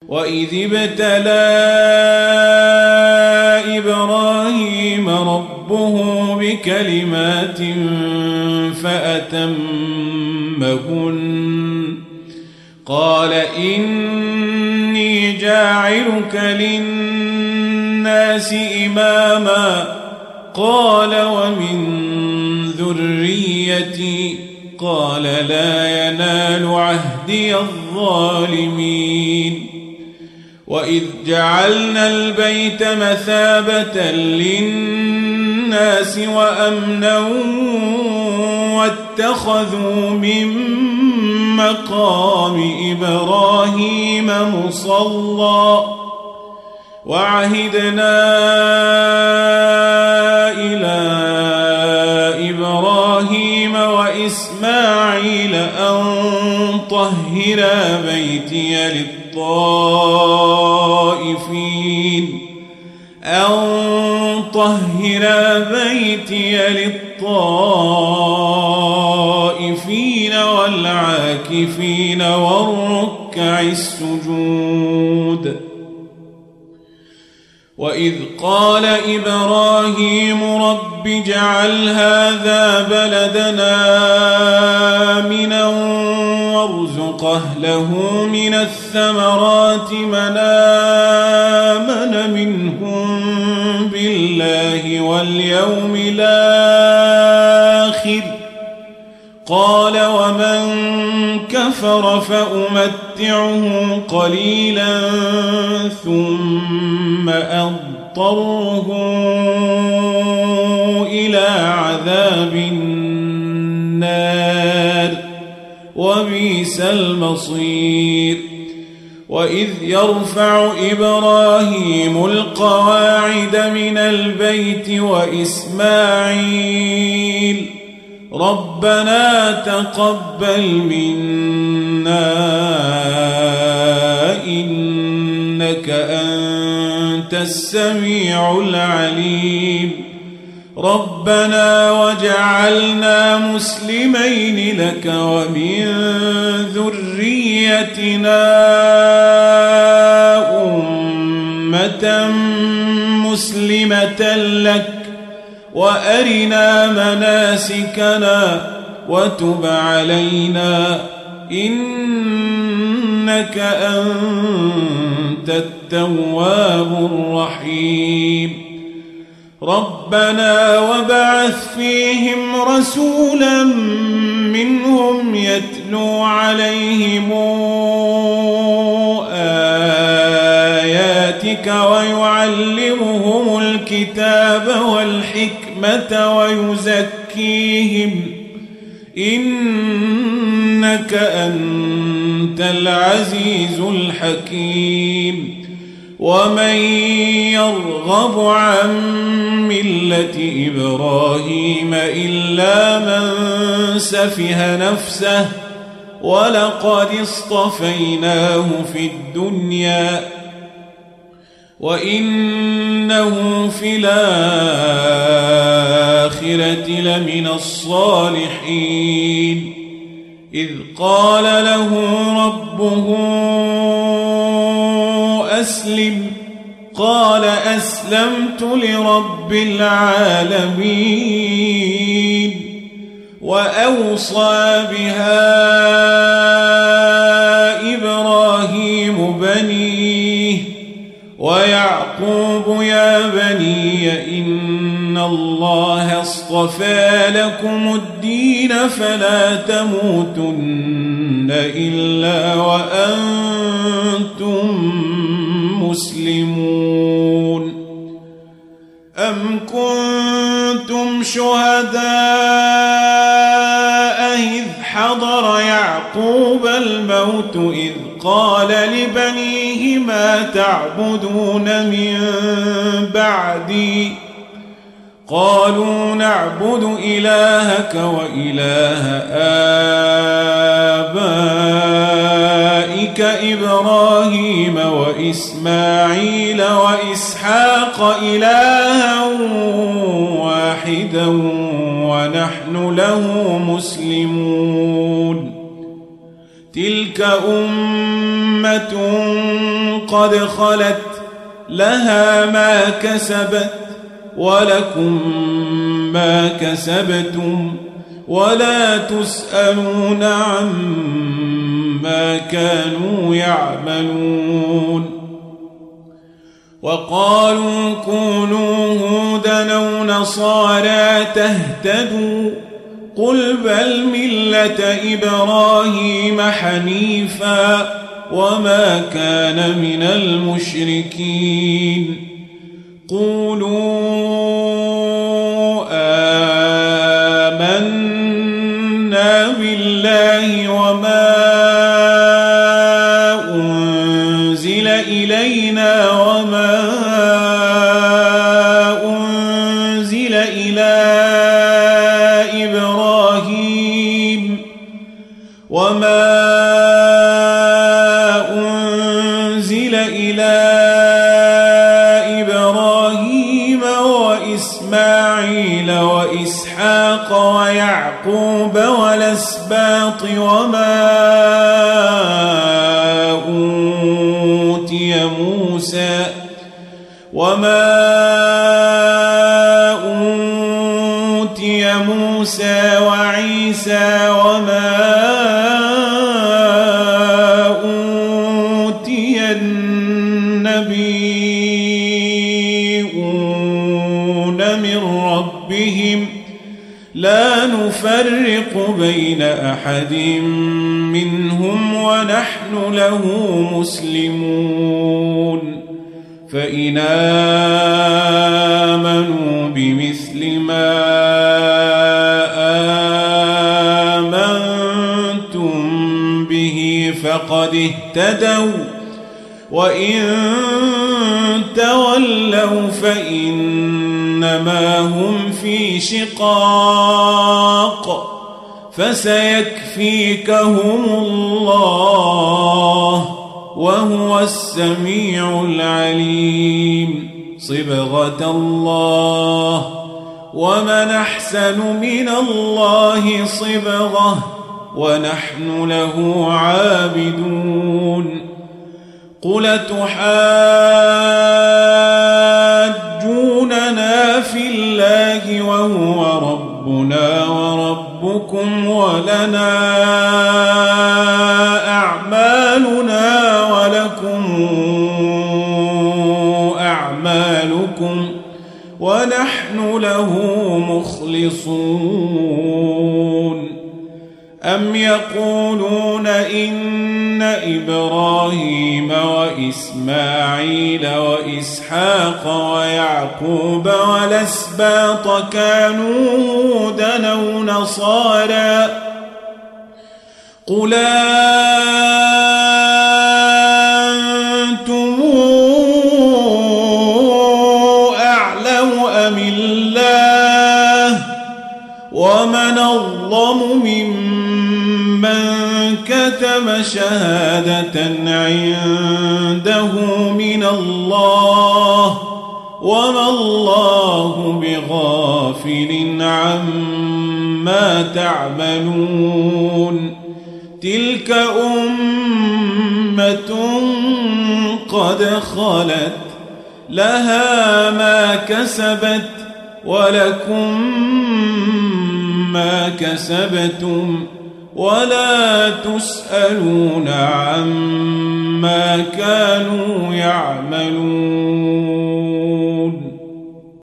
وإذ ابتلى إبراهيم ربه بكلمات فأتمهن قال إني جاعلك للناس إماما قال ومن ذريتي قال لا ينال عهدي الظالمين وإذ جعلنا البيت مثابة للناس وأمنا واتخذوا من مقام إبراهيم مصلى وعهدنا إلى إبراهيم وإسماعيل أن طهرا بيتي للطائفين والعاكفين والركع السجود وإذ قال إبراهيم رب اجعل هذا بلدنا آمنا وارزق أهله من الثمرات من آمن منهم بالله واليوم الآخر قال ومن كفر فأمتعه قليلا ثم أضطره إلى عذاب النار وبئس المصير وإذ يرفع إبراهيم القواعد من البيت وإسماعيل ربنا تقبل منا إنك أنت السميع العليم ربنا وجعلنا مسلمين لك ومن ذريتنا أمة مسلمة لك وأرنا مناسكنا وتب علينا إنك أنت التواب الرحيم ربنا وبعث فيهم رسولا منهم يتلو عليهم آياتك ويعلمهم الكتاب والحكمة ويزكيهم إنك أنت العزيز الحكيم ومن يرغب عن ملة إبراهيم إلا من سفه نفسه ولقد اصطفيناه في الدنيا وإنه في الآخرة لمن الصالحين إذ قال له ربه أسلم قال أسلمت لرب العالمين وأوصى بها إبراهيم بنيه ويعقوب يا بني إن الله اصطفى لكم الدين فلا تموتن إلا وأنتم مسلمون أم كنتم شهداء إذ حضر يعقوب الموت إذ قال لبنيه ما تعبدون من بعدي قالوا نعبد إلهك وإله آبائك إبراهيم وإسماعيل وإسحاق إلها واحدا ونحن له مسلمون تلك أمة قد خلت لها ما كسبت ولكم ما كسبتم ولا تسألون عما كانوا يعملون وقالوا كونوا هودا أو نصارى تهتدوا قل بل ملة إبراهيم حنيفا وما كان من المشركين قولوا آمنا بالله وما أنزل إلينا وما أنزل إلى إبراهيم وإسماعيل وإسحاق ويعقوب والأسباط وما أوتي موسى وعيسى وما أوتي النبيون من ربهم لا نفرق بين أحد منهم ونحن له مسلمون فإن آمنوا بمثل ما آمنتم به فقد اهتدوا وإن تولوا فإنما هم في شقاق فسيكفيكهم الله وهو السميع العليم صبغة الله ومن أحسن من الله صبغة ونحن له عابدون قل تحاجوننا في الله وهو ربنا وربكم ولنا أعمالنا ولكم أعمالكم ونحن له مخلصون أم يقولون إن إبراهيم وإسماعيل وإسحاق ويعقوب والأسباط كانوا هودا أو نصارى قل أنتم أعلم أم الله ومن أظلم ممن كتم شهادة عنده من الله وما الله بغافل عما تعملون تلك أمة قد خلت لها ما كسبت ولكم ما كسبتم ولا تسألون عما كانوا يعملون